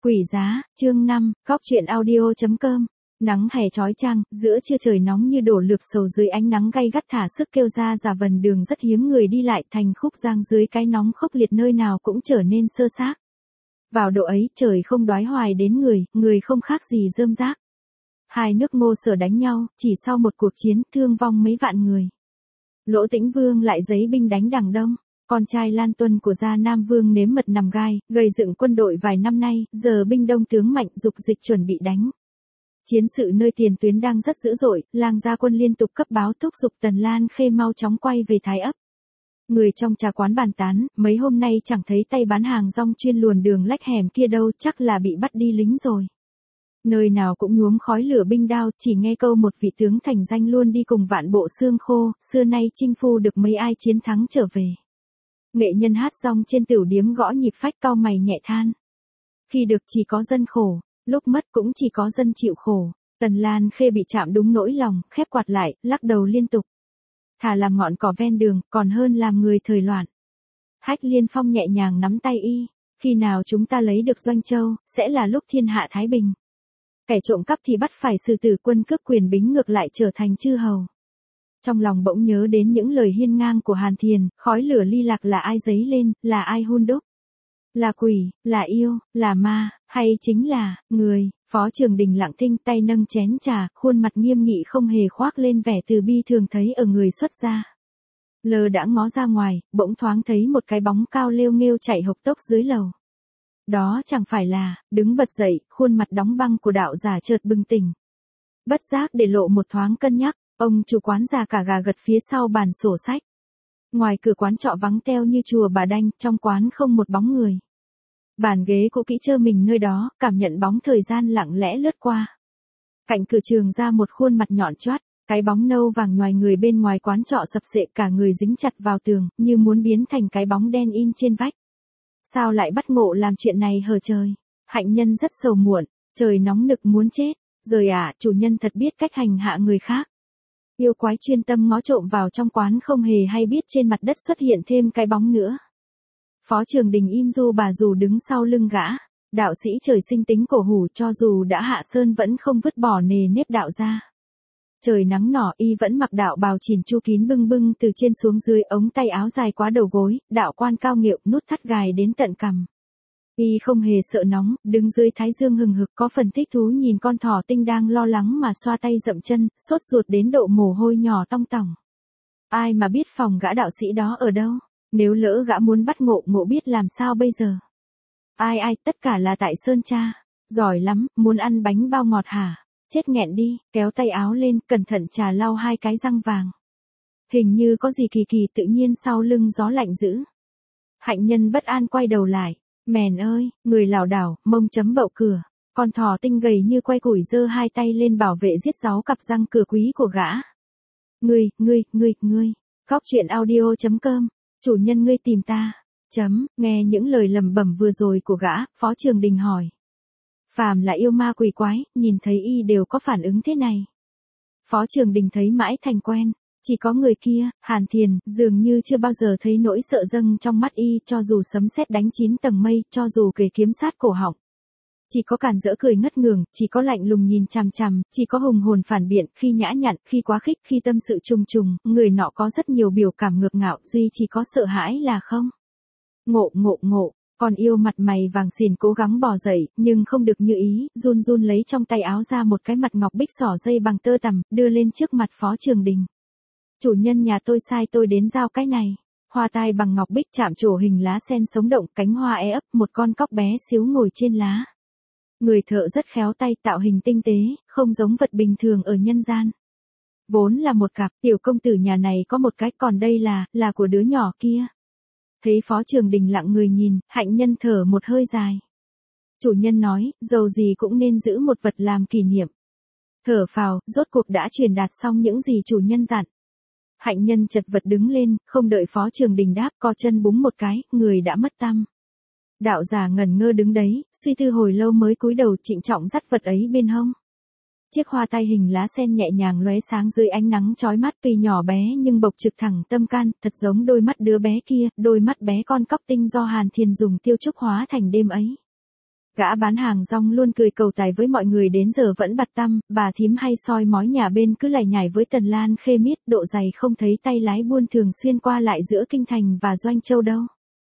Quỷ giá, chương 5, góc truyện audio.com. Nắng hè chói chang, giữa trưa trời nóng như đổ lược sầu dưới ánh nắng gay gắt thả sức kêu ra giả vần đường rất hiếm người đi lại thành khúc giang dưới cái nóng khốc liệt nơi nào cũng trở nên sơ xác. Vào độ ấy trời không đói hoài đến người không khác gì rơm rác. Hai nước Ngô Sở đánh nhau, chỉ sau một cuộc chiến thương vong mấy vạn người. Lỗ Tĩnh Vương lại giấy binh đánh Đằng Đông. Con trai Lan Tuân của gia Nam Vương nếm mật nằm gai, gây dựng quân đội vài năm nay, giờ binh đông tướng mạnh dục dịch chuẩn bị đánh. Chiến sự nơi tiền tuyến đang rất dữ dội, lang gia quân liên tục cấp báo thúc giục Tần Lan Khê mau chóng quay về Thái Ấp. Người trong trà quán bàn tán, mấy hôm nay chẳng thấy tay bán hàng rong chuyên luồn đường lách hẻm kia đâu, chắc là bị bắt đi lính rồi. Nơi nào cũng nhuốm khói lửa binh đao, chỉ nghe câu một vị tướng thành danh luôn đi cùng vạn bộ xương khô, xưa nay chinh phu được mấy ai chiến thắng trở về. Nghệ nhân hát rong trên tửu điếm gõ nhịp phách cau mày nhẹ than. Khi được chỉ có dân khổ, lúc mất cũng chỉ có dân chịu khổ. Tần Lan Khê bị chạm đúng nỗi lòng, khép quạt lại, lắc đầu liên tục. Thà làm ngọn cỏ ven đường, còn hơn làm người thời loạn. Hách Liên Phong nhẹ nhàng nắm tay y. Khi nào chúng ta lấy được Doanh Châu, sẽ là lúc thiên hạ thái bình. Kẻ trộm cắp thì bắt phải xử tử, quân cướp quyền bính ngược lại trở thành chư hầu. Trong lòng bỗng nhớ đến những lời hiên ngang của Hàn Thiền, khói lửa ly lạc là ai dấy lên, là ai hun đúc? Là quỷ, là yêu, là ma, hay chính là người? Phó Trường Đình lặng thinh, tay nâng chén trà, khuôn mặt nghiêm nghị không hề khoác lên vẻ từ bi thường thấy ở người xuất gia. Lờ đã ngó ra ngoài, bỗng thoáng thấy một cái bóng cao lêu nghêu chạy hộc tốc dưới lầu. Đó chẳng phải là, đứng bật dậy, khuôn mặt đóng băng của đạo giả chợt bừng tỉnh. Bất giác để lộ một thoáng cân nhắc. Ông chủ quán già cả gà gật phía sau bàn sổ sách. Ngoài cửa quán trọ vắng teo như chùa Bà Đanh, trong quán không một bóng người. Bàn ghế cũ kỹ trơ mình nơi đó, cảm nhận bóng thời gian lặng lẽ lướt qua. Cạnh cửa trường ra một khuôn mặt nhọn choát, cái bóng nâu vàng nhoài người bên ngoài quán trọ sập sệ cả người dính chặt vào tường, như muốn biến thành cái bóng đen in trên vách. Sao lại bắt ngộ làm chuyện này hờ trời? Hạnh Nhân rất sầu muộn, trời nóng nực muốn chết. Rồi chủ nhân thật biết cách hành hạ người khác. Yêu quái chuyên tâm ngó trộm vào trong quán không hề hay biết trên mặt đất xuất hiện thêm cái bóng nữa. Phó Trường Đình im du bà dù đứng sau lưng gã. Đạo sĩ trời sinh tính cổ hủ, cho dù đã hạ sơn vẫn không vứt bỏ nề nếp đạo ra. Trời nắng nỏ y vẫn mặc đạo bào chỉn chu kín bưng bưng từ trên xuống dưới, ống tay áo dài quá đầu gối, đạo quan cao nghệu, nút thắt gài đến tận cằm. Y không hề sợ nóng, đứng dưới thái dương hừng hực, có phần thích thú nhìn con thỏ tinh đang lo lắng mà xoa tay dậm chân, sốt ruột đến độ mồ hôi nhỏ tong tỏng. Ai mà biết phòng gã đạo sĩ đó ở đâu? Nếu lỡ gã muốn bắt ngộ biết làm sao bây giờ? Ai, tất cả là tại Sơn Cha. Giỏi lắm, muốn ăn bánh bao ngọt hả? Chết nghẹn đi, kéo tay áo lên, cẩn thận trà lau hai cái răng vàng. Hình như có gì kỳ kỳ, tự nhiên sau lưng gió lạnh dữ. Hạnh Nhân bất an quay đầu lại. Mèn ơi, người lảo đảo, mông chấm bậu cửa. Con thỏ tinh gầy như quay củi giơ hai tay lên bảo vệ giết gió cặp răng cửa quý của gã. Ngươi. Góc truyện audio.com. Chủ nhân ngươi tìm ta. Nghe những lời lầm bẩm vừa rồi của gã, Phó Trường Đình hỏi. Phàm là yêu ma quỷ quái, nhìn thấy y đều có phản ứng thế này. Phó Trường Đình thấy mãi thành quen. Chỉ có người kia, Hàn Thiền, dường như chưa bao giờ thấy nỗi sợ dâng trong mắt y, cho dù sấm sét đánh 9 tầng mây, cho dù kề kiếm sát cổ họng. Chỉ có càn rỡ cười ngất ngường, chỉ có lạnh lùng nhìn chằm chằm, chỉ có hùng hồn phản biện, khi nhã nhặn, khi quá khích, khi tâm sự trùng trùng, người nọ có rất nhiều biểu cảm ngược ngạo, duy chỉ có sợ hãi là không. Ngộ, con yêu mặt mày vàng xìn cố gắng bò dậy, nhưng không được như ý, run lấy trong tay áo ra một cái mặt ngọc bích xỏ dây bằng tơ tằm, đưa lên trước mặt Phó Trường Đình. Chủ nhân nhà tôi sai tôi đến giao cái này. Hoa tai bằng ngọc bích chạm trổ hình lá sen sống động, cánh hoa ấp, một con cóc bé xíu ngồi trên lá. Người thợ rất khéo tay, tạo hình tinh tế, không giống vật bình thường ở nhân gian. Vốn là một cặp, tiểu công tử nhà này có một cái, còn đây là của đứa nhỏ kia. Thấy Phó Trường Đình lặng người nhìn, Hạnh Nhân thở một hơi dài. Chủ nhân nói, dầu gì cũng nên giữ một vật làm kỷ niệm. Thở phào, rốt cuộc đã truyền đạt xong những gì chủ nhân dặn. Hạnh Nhân chật vật đứng lên, không đợi Phó Trường Đình đáp, co chân búng một cái, người đã mất tăm. Đạo giả ngẩn ngơ đứng đấy, suy tư hồi lâu mới cúi đầu trịnh trọng dắt vật ấy bên hông. Chiếc hoa tai hình lá sen nhẹ nhàng lóe sáng dưới ánh nắng chói mắt, tuy nhỏ bé nhưng bộc trực thẳng tâm can, thật giống đôi mắt đứa bé kia, đôi mắt bé con cóc tinh do Hàn Thiền dùng tiêu trúc hóa thành đêm ấy. Gã bán hàng rong luôn cười cầu tài với mọi người đến giờ vẫn bặt tăm, bà thím hay soi mói nhà bên cứ lải nhải với Tần Lan Khê miết độ dày không thấy tay lái buôn thường xuyên qua lại giữa Kinh Thành và Doanh Châu đâu.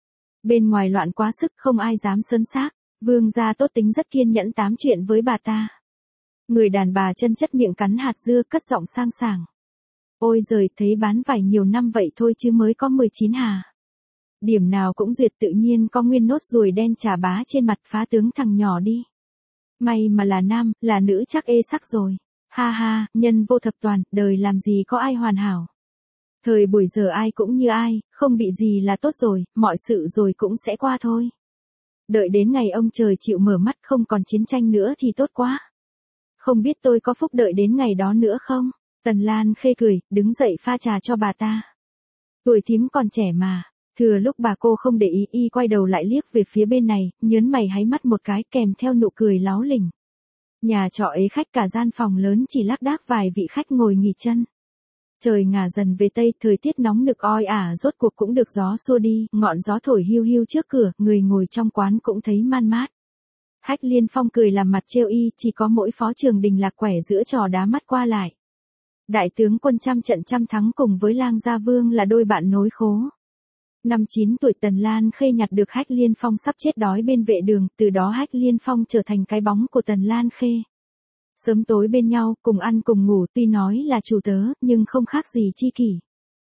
Bên ngoài loạn quá sức không ai dám sớn xác, Vương gia tốt tính rất kiên nhẫn tám chuyện với bà ta. Người đàn bà chân chất miệng cắn hạt dưa cất giọng sang sảng. Ôi giời, thấy bán vải nhiều năm vậy thôi chứ mới có 19 hà. Điểm nào cũng duyệt, tự nhiên có nguyên nốt ruồi đen chà bá trên mặt, phá tướng thằng nhỏ đi. May mà là nam, là nữ chắc ê sắc rồi. Ha ha, nhân vô thập toàn, đời làm gì có ai hoàn hảo. Thời buổi giờ ai cũng như ai, không bị gì là tốt rồi, mọi sự rồi cũng sẽ qua thôi. Đợi đến ngày ông trời chịu mở mắt không còn chiến tranh nữa thì tốt quá. Không biết tôi có phúc đợi đến ngày đó nữa không? Tần Lan Khê cười, đứng dậy pha trà cho bà ta. Tuổi thím còn trẻ mà. Thừa lúc bà cô không để ý, y quay đầu lại liếc về phía bên này, nhớn mày háy mắt một cái kèm theo nụ cười láo lỉnh. Nhà trọ ấy khách cả gian phòng lớn chỉ lác đác vài vị khách ngồi nghỉ chân. Trời ngả dần về tây, thời tiết nóng nực oi ả rốt cuộc cũng được gió xua đi, ngọn gió thổi hiu hiu trước cửa, người ngồi trong quán cũng thấy man mát. Hách Liên Phong cười làm mặt trêu y, chỉ có mỗi Phó Trường Đình lạc quẻ giữa trò đá mắt qua lại. Đại tướng quân trăm trận trăm thắng cùng với Lang Gia Vương là đôi bạn nối khố. Năm 9 tuổi Tần Lan Khê nhặt được Hách Liên Phong sắp chết đói bên vệ đường, từ đó Hách Liên Phong trở thành cái bóng của Tần Lan Khê. Sớm tối bên nhau, cùng ăn cùng ngủ, tuy nói là chủ tớ, nhưng không khác gì chi kỷ.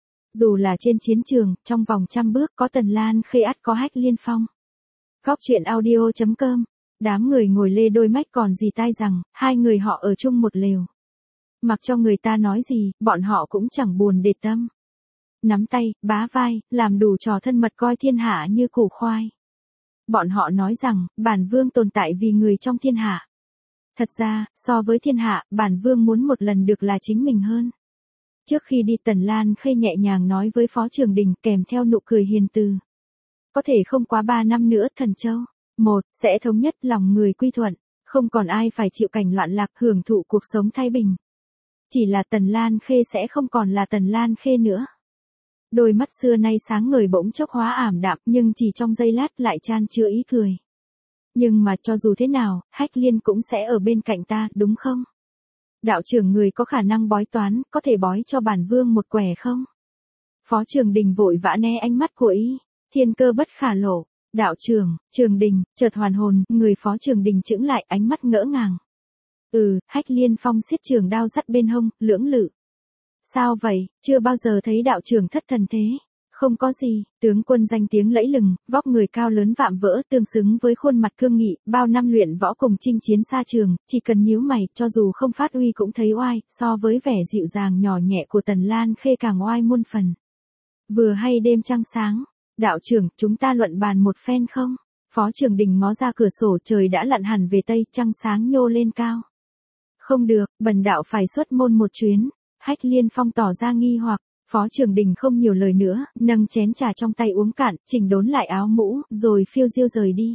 Dù là trên chiến trường, trong vòng 100 bước có Tần Lan Khê ắt có Hách Liên Phong. Góc truyện audio.com. Đám người ngồi lê đôi mách còn gì tai rằng, hai người họ ở chung một lều. Mặc cho người ta nói gì, bọn họ cũng chẳng buồn để tâm. Nắm tay, bá vai, làm đủ trò thân mật coi thiên hạ như củ khoai. Bọn họ nói rằng, bản vương tồn tại vì người trong thiên hạ. Thật ra, so với thiên hạ, bản vương muốn một lần được là chính mình hơn. Trước khi đi Tần Lan Khê nhẹ nhàng nói với Phó Trường Đình kèm theo nụ cười hiền từ. Có thể không quá 3 năm nữa Thần Châu, sẽ thống nhất lòng người quy thuận, không còn ai phải chịu cảnh loạn lạc hưởng thụ cuộc sống thái bình. Chỉ là Tần Lan Khê sẽ không còn là Tần Lan Khê nữa. Đôi mắt xưa nay sáng ngời bỗng chốc hóa ảm đạm, nhưng chỉ trong giây lát lại chan chứa ý cười. Nhưng mà cho dù thế nào, Hách Liên cũng sẽ ở bên cạnh ta, đúng không? Đạo trưởng người có khả năng bói toán, có thể bói cho bản vương một quẻ không? Phó Trường Đình vội vã né ánh mắt của y, thiên cơ bất khả lộ. Đạo trưởng, Trường Đình, chợt hoàn hồn, người Phó Trường Đình chững lại, ánh mắt ngỡ ngàng. Hách Liên Phong siết trường đao dắt bên hông, lưỡng lự. Sao vậy, chưa bao giờ thấy đạo trưởng thất thần thế. Không có gì, tướng quân danh tiếng lẫy lừng, vóc người cao lớn vạm vỡ tương xứng với khuôn mặt cương nghị, bao năm luyện võ cùng chinh chiến xa trường, chỉ cần nhíu mày, cho dù không phát uy cũng thấy oai, so với vẻ dịu dàng nhỏ nhẹ của Tần Lan Khê càng oai muôn phần. Vừa hay đêm trăng sáng, đạo trưởng, chúng ta luận bàn một phen không? Phó Trường Đình ngó ra cửa sổ, trời đã lặn hẳn về tây, trăng sáng nhô lên cao. Không được, bần đạo phải xuất môn một chuyến. Hách Liên Phong tỏ ra nghi hoặc. Phó Trường Đình không nhiều lời nữa, nâng chén trà trong tay uống cạn, chỉnh đốn lại áo mũ, rồi phiêu diêu rời đi.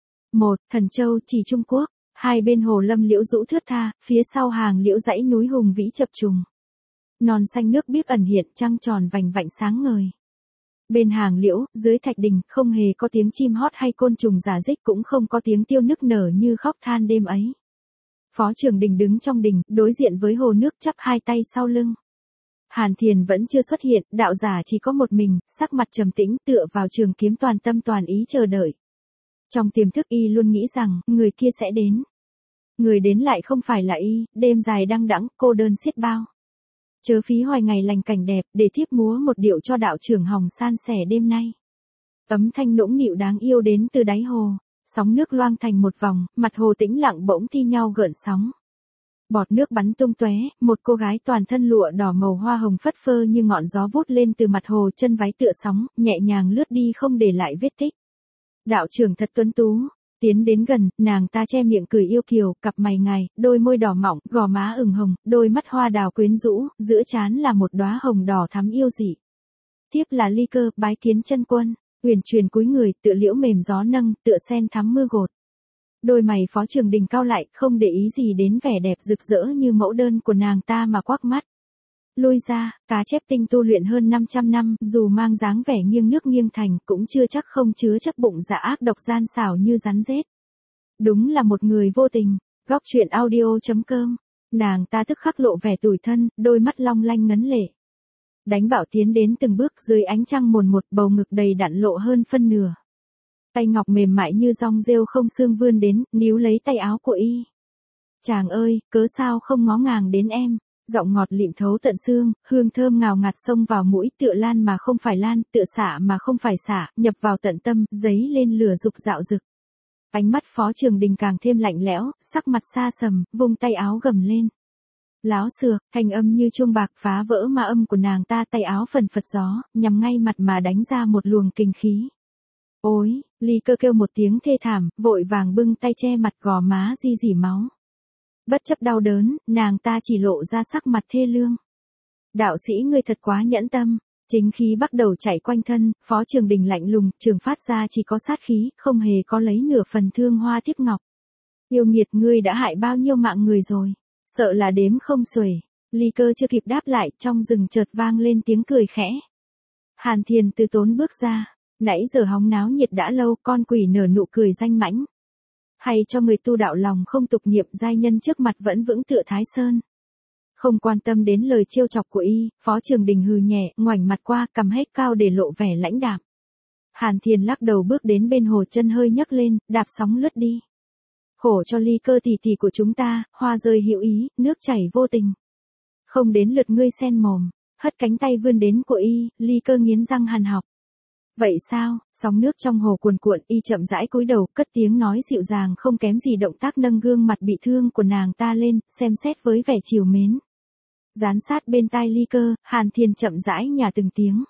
Thần Châu, chỉ Trung Quốc. Hai bên hồ lâm liễu rũ thướt tha, phía sau hàng liễu dãy núi hùng vĩ chập trùng. Non xanh nước biếc ẩn hiện, trăng tròn vành vạnh sáng ngời. Bên hàng liễu, dưới thạch đình, không hề có tiếng chim hót hay côn trùng rả rích, cũng không có tiếng tiêu nức nở như khóc than đêm ấy. Phó Trường Đình đứng trong đình, đối diện với hồ nước chắp hai tay sau lưng. Hàn Thiền vẫn chưa xuất hiện, đạo giả chỉ có một mình, sắc mặt trầm tĩnh tựa vào trường kiếm toàn tâm toàn ý chờ đợi. Trong tiềm thức y luôn nghĩ rằng, người kia sẽ đến. Người đến lại không phải là y, đêm dài đăng đẵng, cô đơn xiết bao. Chớ phí hoài ngày lành cảnh đẹp, để thiếp múa một điệu cho đạo trưởng hồng san sẻ đêm nay. Âm thanh nũng nịu đáng yêu đến từ đáy hồ, sóng nước loang thành một vòng, mặt hồ tĩnh lặng bỗng thi nhau gợn sóng. Bọt nước bắn tung tóe, một cô gái toàn thân lụa đỏ màu hoa hồng phất phơ như ngọn gió vút lên từ mặt hồ, chân váy tựa sóng, nhẹ nhàng lướt đi không để lại vết tích. Đạo trưởng thật tuấn tú. Tiến đến gần, nàng ta che miệng cười yêu kiều, cặp mày ngài, đôi môi đỏ mọng, gò má ửng hồng, đôi mắt hoa đào quyến rũ, giữa trán là một đóa hồng đỏ thắm yêu dị. Tiếp là ly cơ, bái kiến chân quân, uyển chuyển cúi người, tựa liễu mềm gió nâng, tựa sen thắm mưa gột. Đôi mày Phó Trường Đình cau lại, không để ý gì đến vẻ đẹp rực rỡ như mẫu đơn của nàng ta mà quắc mắt. Lui ra, cá chép tinh tu luyện hơn 500 năm, dù mang dáng vẻ nghiêng nước nghiêng thành, cũng chưa chắc không chứa chấp bụng dạ ác độc gian xảo như rắn rết. Đúng là một người vô tình. Góc chuyện audio.com. Nàng ta tức khắc lộ vẻ tủi thân, đôi mắt long lanh ngấn lệ. Đánh Bảo tiến đến từng bước dưới ánh trăng mồn một, bầu ngực đầy đặn lộ hơn phân nửa. Tay ngọc mềm mại như rong rêu không xương vươn đến, níu lấy tay áo của y. Chàng ơi, cớ sao không ngó ngàng đến em? Giọng ngọt lịm thấu tận xương, hương thơm ngào ngạt xông vào mũi, tựa lan mà không phải lan, tựa xả mà không phải xả, nhập vào tận tâm, dấy lên lửa dục dạo rực. Ánh mắt Phó Trường Đình càng thêm lạnh lẽo, sắc mặt xa sầm, vung tay áo gầm lên. Láo xược, thanh âm như chuông bạc phá vỡ ma âm của nàng ta, tay áo phần phật gió, nhằm ngay mặt mà đánh ra một luồng kinh khí. Ôi, Ly Cơ kêu một tiếng thê thảm, vội vàng bưng tay che mặt, gò má di dỉ máu. Bất chấp đau đớn, nàng ta chỉ lộ ra sắc mặt thê lương. Đạo sĩ ngươi thật quá nhẫn tâm. Chính khí bắt đầu chạy quanh thân, Phó Trường Đình lạnh lùng, trường phát ra chỉ có sát khí, không hề có lấy nửa phần thương hoa tiếc ngọc. Yêu nghiệt, ngươi đã hại bao nhiêu mạng người rồi, sợ là đếm không xuể. Ly Cơ chưa kịp đáp lại, trong rừng chợt vang lên tiếng cười khẽ. Hàn Thiền từ tốn bước ra, nãy giờ hóng náo nhiệt đã lâu, con quỷ nở nụ cười danh mãnh. Hay cho người tu đạo lòng không tục niệm, giai nhân trước mặt vẫn vững tựa Thái Sơn. Không quan tâm đến lời trêu chọc của y, Phó Trường Đình hừ nhẹ, ngoảnh mặt qua, cầm hết cao để lộ vẻ lãnh đạm. Hàn Thiền lắc đầu bước đến bên hồ, chân hơi nhấc lên, đạp sóng lướt đi. Khổ cho Ly Cơ tỷ tỷ của chúng ta, hoa rơi hữu ý, nước chảy vô tình. Không đến lượt ngươi xen mồm, hất cánh tay vươn đến của y, Ly Cơ nghiến răng hằn học. Vậy sao? Sóng nước trong hồ cuồn cuộn, y chậm rãi cúi đầu, cất tiếng nói dịu dàng không kém gì động tác nâng gương mặt bị thương của nàng ta lên, xem xét với vẻ trìu mến. Dán sát bên tai Ly Cơ, Hàn Thiền chậm rãi nhả từng tiếng.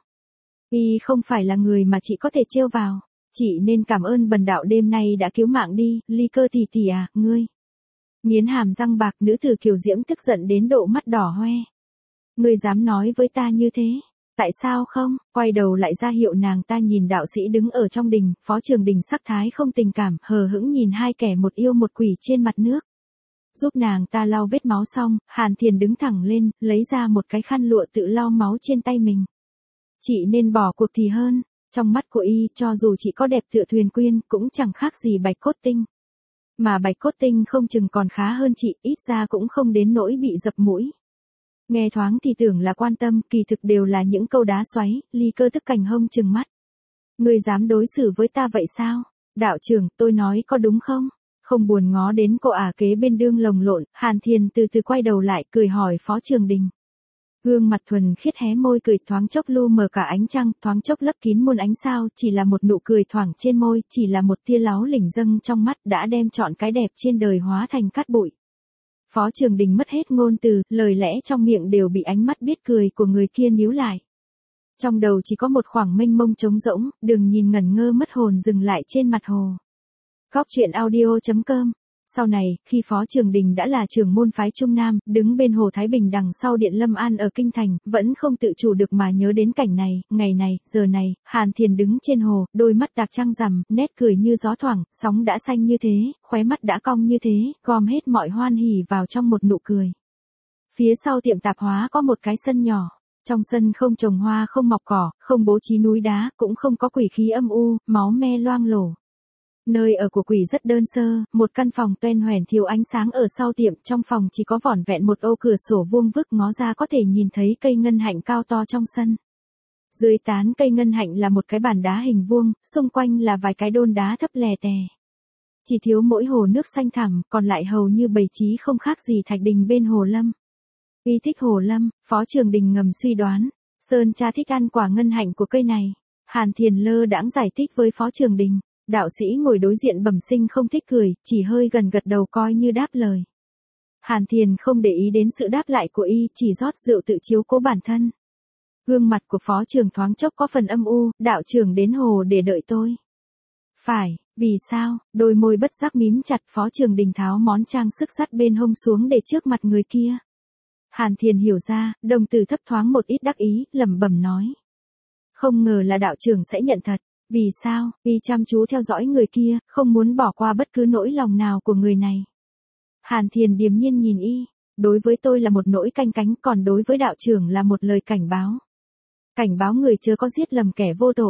Y không phải là người mà chị có thể trêu vào. Chị nên cảm ơn bần đạo đêm nay đã cứu mạng đi, Ly Cơ tỷ tỷ à, ngươi. Nghiến hàm răng bạc, nữ tử kiều diễm tức giận đến độ mắt đỏ hoe. Ngươi dám nói với ta như thế? Tại sao không? Quay đầu lại ra hiệu nàng ta nhìn đạo sĩ đứng ở trong đình, Phó Trường Đình sắc thái không tình cảm, hờ hững nhìn hai kẻ một yêu một quỷ trên mặt nước. Giúp nàng ta lau vết máu xong, Hàn Thiền đứng thẳng lên, lấy ra một cái khăn lụa tự lau máu trên tay mình. Chị nên bỏ cuộc thì hơn, trong mắt của y, cho dù chị có đẹp tựa Thuyền Quyên, cũng chẳng khác gì Bạch Cốt Tinh. Mà Bạch Cốt Tinh không chừng còn khá hơn chị, ít ra cũng không đến nỗi bị dập mũi. Nghe thoáng thì tưởng là quan tâm, kỳ thực đều là những câu đá xoáy, Ly Cơ tức cành hông trừng mắt. Ngươi dám đối xử với ta vậy sao? Đạo trưởng, tôi nói có đúng không? Không buồn ngó đến cô ả kế bên đương lồng lộn, Hàn Thiền từ từ quay đầu lại, cười hỏi Phó Trường Đình. Gương mặt thuần khiết hé môi cười, thoáng chốc lu mờ cả ánh trăng, thoáng chốc lấp kín muôn ánh sao, chỉ là một nụ cười thoảng trên môi, chỉ là một tia láu lỉnh dâng trong mắt đã đem trọn cái đẹp trên đời hóa thành cát bụi. Phó Trường Đình mất hết ngôn từ, lời lẽ trong miệng đều bị ánh mắt biết cười của người kia níu lại. Trong đầu chỉ có một khoảng mênh mông trống rỗng, đừng nhìn ngẩn ngơ mất hồn dừng lại trên mặt hồ. Góc chuyện audio.com. Sau này, khi Phó Trường Đình đã là trưởng môn phái Trung Nam, đứng bên hồ Thái Bình đằng sau điện Lâm An ở Kinh Thành, vẫn không tự chủ được mà nhớ đến cảnh này, ngày này, giờ này, Hàn Thiền đứng trên hồ, đôi mắt đạc trăng rằm, nét cười như gió thoảng, sóng đã xanh như thế, khóe mắt đã cong như thế, gom hết mọi hoan hỉ vào trong một nụ cười. Phía sau tiệm tạp hóa có một cái sân nhỏ. Trong sân không trồng hoa, không mọc cỏ, không bố trí núi đá, cũng không có quỷ khí âm u, máu me loang lổ. Nơi ở của quỷ rất đơn sơ, một căn phòng toen hoẻn thiếu ánh sáng ở sau tiệm, trong phòng chỉ có vỏn vẹn một ô cửa sổ vuông vức, ngó ra có thể nhìn thấy cây ngân hạnh cao to trong sân. Dưới tán cây ngân hạnh là một cái bàn đá hình vuông, xung quanh là vài cái đôn đá thấp lè tè. Chỉ thiếu mỗi hồ nước xanh thẳm, còn lại hầu như bày trí không khác gì thạch đình bên hồ Lâm. Y thích hồ Lâm, Phó Trường Đình ngầm suy đoán, Sơn cha thích ăn quả ngân hạnh của cây này. Hàn Thiền lơ đãng giải thích với Phó Trường Đình. Đạo sĩ ngồi đối diện bẩm sinh không thích cười, chỉ hơi gần gật đầu coi như đáp lời. Hàn Thiền không để ý đến sự đáp lại của y, chỉ rót rượu tự chiếu cố bản thân. Gương mặt của Phó Trường thoáng chốc có phần âm u, đạo trưởng đến hồ để đợi tôi. Phải, vì sao? Đôi môi bất giác mím chặt, Phó Trường Đình tháo món trang sức sắt bên hông xuống để trước mặt người kia. Hàn Thiền hiểu ra, đồng tử thấp thoáng một ít đắc ý, lẩm bẩm nói. Không ngờ là đạo trưởng sẽ nhận thật. Vì sao? Y chăm chú theo dõi người kia, không muốn bỏ qua bất cứ nỗi lòng nào của người này. Hàn Thiền điềm nhiên nhìn y, đối với tôi là một nỗi canh cánh, còn đối với đạo trưởng là một lời cảnh báo. Cảnh báo người chớ có giết lầm kẻ vô tội,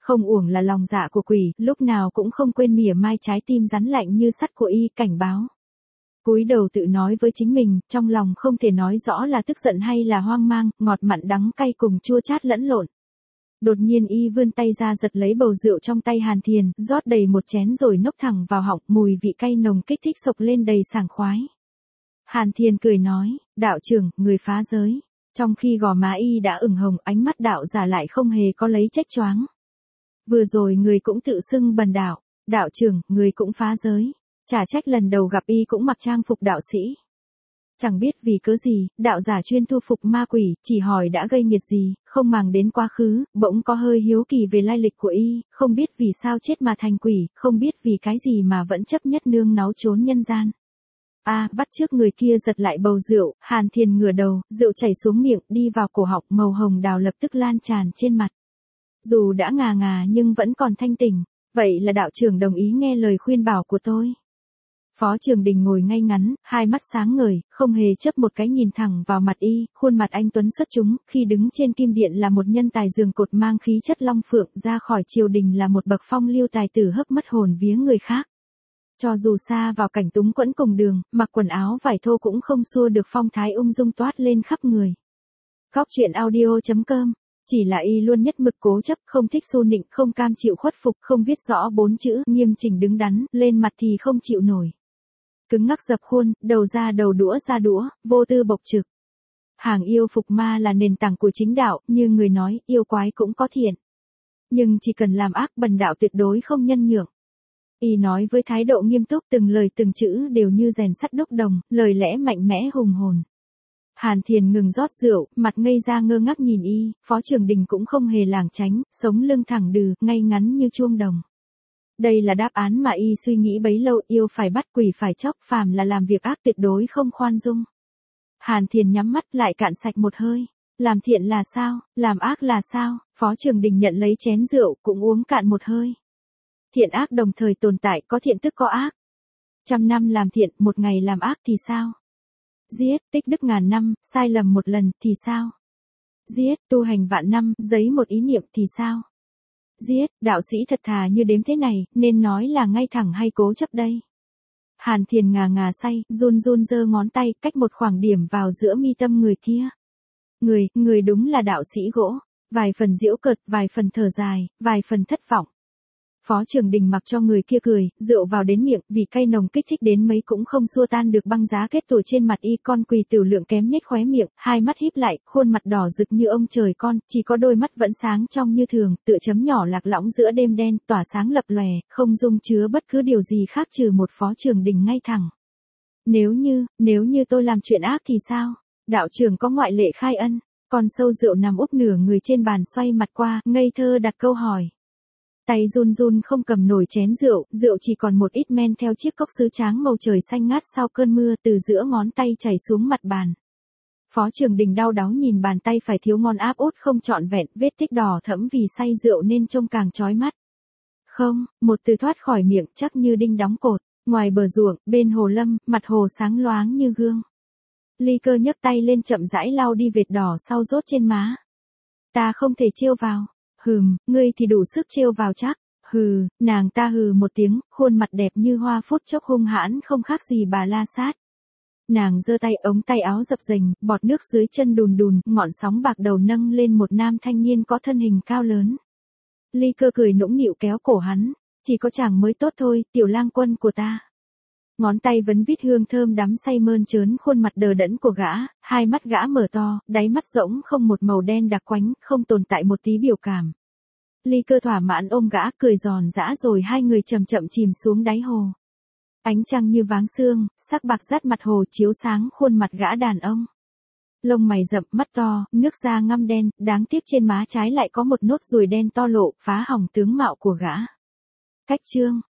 Không uổng là lòng dạ của quỷ, lúc nào cũng không quên mỉa mai trái tim rắn lạnh như sắt của y, cảnh báo. Cúi đầu tự nói với chính mình, trong lòng không thể nói rõ là tức giận hay là hoang mang, ngọt mặn đắng cay cùng chua chát lẫn lộn. Đột nhiên y vươn tay ra giật lấy bầu rượu trong tay Hàn Thiền, rót đầy một chén rồi nốc thẳng vào họng, mùi vị cay nồng kích thích sộc lên đầy sảng khoái. Hàn Thiền cười nói, đạo trưởng, người phá giới. Trong khi gò má y đã ửng hồng, ánh mắt đạo giả lại không hề có lấy trách choáng. Vừa rồi người cũng tự xưng bần đạo, đạo trưởng, người cũng phá giới. Chả trách lần đầu gặp y cũng mặc trang phục đạo sĩ. Chẳng biết vì cớ gì, đạo giả chuyên thu phục ma quỷ, chỉ hỏi đã gây nghiệt gì, không màng đến quá khứ, bỗng có hơi hiếu kỳ về lai lịch của y, không biết vì sao chết mà thành quỷ, không biết vì cái gì mà vẫn chấp nhất nương náu trốn nhân gian. Bắt chước người kia giật lại bầu rượu, Hàn Thiền ngửa đầu, rượu chảy xuống miệng, đi vào cổ họng, màu hồng đào lập tức lan tràn trên mặt. Dù đã ngà ngà nhưng vẫn còn thanh tỉnh, vậy là đạo trưởng đồng ý nghe lời khuyên bảo của tôi. Phó Trường Đình ngồi ngay ngắn, hai mắt sáng ngời, không hề chớp một cái nhìn thẳng vào mặt y, khuôn mặt anh tuấn xuất chúng, khi đứng trên kim điện là một nhân tài giường cột mang khí chất long phượng, ra khỏi triều đình là một bậc phong lưu tài tử hấp mất hồn vía người khác. Cho dù xa vào cảnh túng quẫn cùng đường, mặc quần áo vải thô cũng không xua được phong thái ung dung toát lên khắp người. Góc truyện audio.com. Chỉ là y luôn nhất mực cố chấp, không thích xu nịnh, không cam chịu khuất phục, không viết rõ 4 chữ, nghiêm chỉnh đứng đắn, lên mặt thì không chịu nổi. Cứng ngắc dập khuôn, đầu ra đầu đũa ra đũa, vô tư bộc trực. Hàng yêu phục ma là nền tảng của chính đạo, như người nói, yêu quái cũng có thiện. Nhưng chỉ cần làm ác, bần đạo tuyệt đối không nhân nhượng. Y nói với thái độ nghiêm túc, từng lời từng chữ đều như rèn sắt đúc đồng, lời lẽ mạnh mẽ hùng hồn. Hàn Thiền ngừng rót rượu, mặt ngây ra ngơ ngác nhìn y, Phó Trường Đình cũng không hề lảng tránh, sống lưng thẳng đừ, ngay ngắn như chuông đồng. Đây là đáp án mà y suy nghĩ bấy lâu, yêu phải bắt, quỷ phải chóc, phàm là làm việc ác tuyệt đối không khoan dung. Hàn Thiền nhắm mắt lại cạn sạch một hơi. Làm thiện là sao, làm ác là sao? Phó Trường Đình nhận lấy chén rượu, cũng uống cạn một hơi. Thiện ác đồng thời tồn tại, có thiện tức có ác. 100 năm làm thiện, một ngày làm ác thì sao? Giết, tích đức ngàn năm, sai lầm một lần thì sao? Giết, tu hành vạn năm, giấy một ý niệm thì sao? Giết, đạo sĩ thật thà như đếm thế này, nên nói là ngay thẳng hay cố chấp đây? Hàn Thiền ngà ngà say, run run giơ ngón tay, cách một khoảng điểm vào giữa mi tâm người kia. Người đúng là đạo sĩ gỗ, vài phần giễu cợt, vài phần thở dài, vài phần thất vọng. Phó Trường Đình mặc cho người kia cười, rượu vào đến miệng, vì cay nồng kích thích đến mấy cũng không xua tan được băng giá kết tủi trên mặt y. Con quỳ tiểu lượng kém nhếch khóe miệng, hai mắt híp lại, khuôn mặt đỏ rực như ông trời con, chỉ có đôi mắt vẫn sáng trong như thường, tựa chấm nhỏ lạc lõng giữa đêm đen, tỏa sáng lập lòe, không dung chứa bất cứ điều gì khác trừ một Phó Trường Đình ngay thẳng. Nếu như tôi làm chuyện ác thì sao? Đạo trưởng có ngoại lệ khai ân. Con sâu rượu nằm úp nửa người trên bàn xoay mặt qua, ngây thơ đặt câu hỏi. Tay run run không cầm nổi chén rượu, rượu chỉ còn một ít men theo chiếc cốc sứ tráng màu trời xanh ngát sau cơn mưa từ giữa ngón tay chảy xuống mặt bàn. Phó Trường Đình đau đáu nhìn bàn tay phải thiếu ngon áp út không trọn vẹn, vết tích đỏ thẫm vì say rượu nên trông càng chói mắt. Không, một từ thoát khỏi miệng chắc như đinh đóng cột, ngoài bờ ruộng, bên hồ lâm, mặt hồ sáng loáng như gương. Ly Cơ nhấc tay lên chậm rãi lau đi vệt đỏ sau rốt trên má. Ta không thể trêu vào. Ngươi thì đủ sức trêu vào chắc. Nàng ta hừ một tiếng, khuôn mặt đẹp như hoa phút chốc hung hãn không khác gì bà La Sát. Nàng giơ tay, ống tay áo dập dềnh, bọt nước dưới chân đùn đùn, ngọn sóng bạc đầu nâng lên một nam thanh niên có thân hình cao lớn. Ly Cơ cười nũng nịu kéo cổ hắn, chỉ có chàng mới tốt thôi, tiểu lang quân của ta. Ngón tay vấn vít hương thơm đắm say mơn trớn khuôn mặt đờ đẫn của gã, hai mắt gã mở to, đáy mắt rỗng không một màu đen đặc quánh, không tồn tại một tí biểu cảm. Ly Cơ thỏa mãn ôm gã, cười giòn giã rồi hai người chậm chậm chìm xuống đáy hồ. Ánh trăng như váng sương, sắc bạc rát mặt hồ chiếu sáng khuôn mặt gã đàn ông. Lông mày rậm, mắt to, nước da ngăm đen, đáng tiếc trên má trái lại có một nốt ruồi đen to lộ, phá hỏng tướng mạo của gã. Cách chương